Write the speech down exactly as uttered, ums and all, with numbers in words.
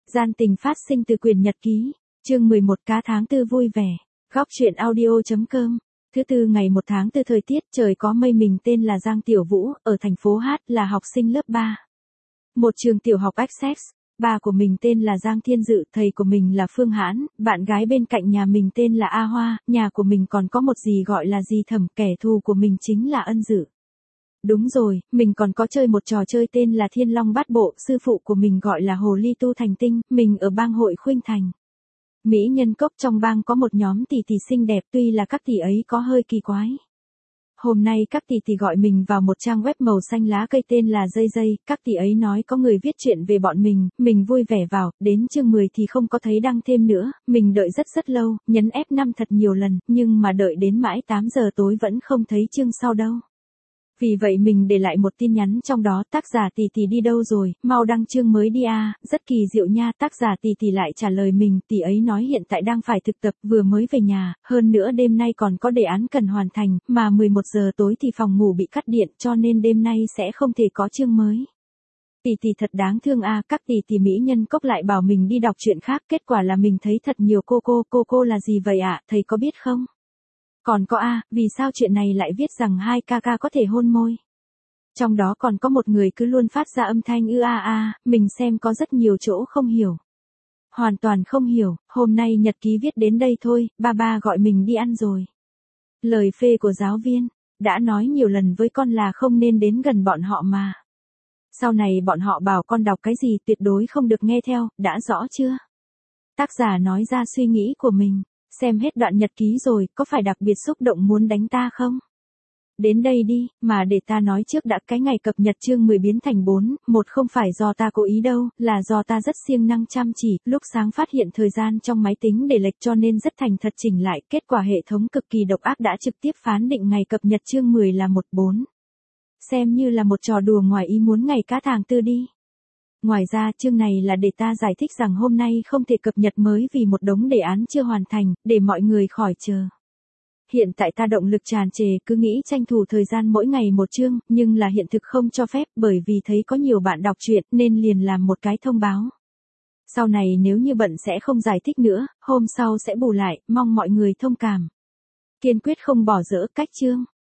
Gian tình phát sinh từ quyển nhật ký, chương mười một cá tháng tư vui vẻ, góc truyện audio.com. Thứ tư ngày một tháng tư thời tiết trời có mây, mình tên là Giang Tiểu Vũ, ở thành phố Hát, là học sinh lớp ba. Một trường tiểu học Access. Ba của mình tên là Giang Thiên Dự, thầy của mình là Phương Hãn, bạn gái bên cạnh nhà mình tên là A Hoa, nhà của mình còn có một dì gọi là dì Thẩm, kẻ thù của mình chính là Ân Dự. Đúng rồi, mình còn có chơi một trò chơi tên là Thiên Long Bát Bộ, sư phụ của mình gọi là Hồ Ly Tu Thành Tinh, mình ở bang hội Khuynh Thành. Mỹ nhân cốc trong bang có một nhóm tỷ tỷ xinh đẹp, tuy là các tỷ ấy có hơi kỳ quái. Hôm nay các tỷ tỷ gọi mình vào một trang web màu xanh lá cây tên là Dây Dây, các tỷ ấy nói có người viết chuyện về bọn mình, mình vui vẻ vào, đến chương mười thì không có thấy đăng thêm nữa, mình đợi rất rất lâu, nhấn ép năm thật nhiều lần, nhưng mà đợi đến mãi tám giờ tối vẫn không thấy chương sau đâu. Vì vậy mình để lại một tin nhắn trong đó, tác giả tỷ tỷ đi đâu rồi, mau đăng chương mới đi a, rất kỳ diệu nha. Tác giả tỷ tỷ lại trả lời mình, tỷ ấy nói hiện tại đang phải thực tập, vừa mới về nhà, hơn nữa đêm nay còn có đề án cần hoàn thành, mà mười một giờ tối thì phòng ngủ bị cắt điện, cho nên đêm nay sẽ không thể có chương mới. Tỷ tỷ thật đáng thương a. Các tỷ tỷ mỹ nhân cốc lại bảo mình đi đọc chuyện khác, kết quả là mình thấy thật nhiều cô cô, cô cô là gì vậy ạ, thầy có biết không? Còn có a, vì sao chuyện này lại viết rằng hai ca ca có thể hôn môi? Trong đó còn có một người cứ luôn phát ra âm thanh ư a a, mình xem có rất nhiều chỗ không hiểu. Hoàn toàn không hiểu, hôm nay nhật ký viết đến đây thôi, ba ba gọi mình đi ăn rồi. Lời phê của giáo viên, đã nói nhiều lần với con là không nên đến gần bọn họ mà. Sau này bọn họ bảo con đọc cái gì tuyệt đối không được nghe theo, đã rõ chưa? Tác giả nói ra suy nghĩ của mình. Xem hết đoạn nhật ký rồi, có phải đặc biệt xúc động muốn đánh ta không? Đến đây đi, mà để ta nói trước đã, cái ngày cập nhật chương mười biến thành bốn, một không phải do ta cố ý đâu, là do ta rất siêng năng chăm chỉ, lúc sáng phát hiện thời gian trong máy tính để lệch cho nên rất thành thật chỉnh lại, kết quả hệ thống cực kỳ độc ác đã trực tiếp phán định ngày cập nhật chương mười là một bốn. Xem như là một trò đùa ngoài ý muốn ngày cá tháng tư đi. Ngoài ra chương này là để ta giải thích rằng hôm nay không thể cập nhật mới vì một đống đề án chưa hoàn thành, để mọi người khỏi chờ. Hiện tại ta động lực tràn trề, cứ nghĩ tranh thủ thời gian mỗi ngày một chương, nhưng là hiện thực không cho phép, bởi vì thấy có nhiều bạn đọc truyện nên liền làm một cái thông báo. Sau này nếu như bận sẽ không giải thích nữa, hôm sau sẽ bù lại, mong mọi người thông cảm. Kiên quyết không bỏ dỡ cách chương.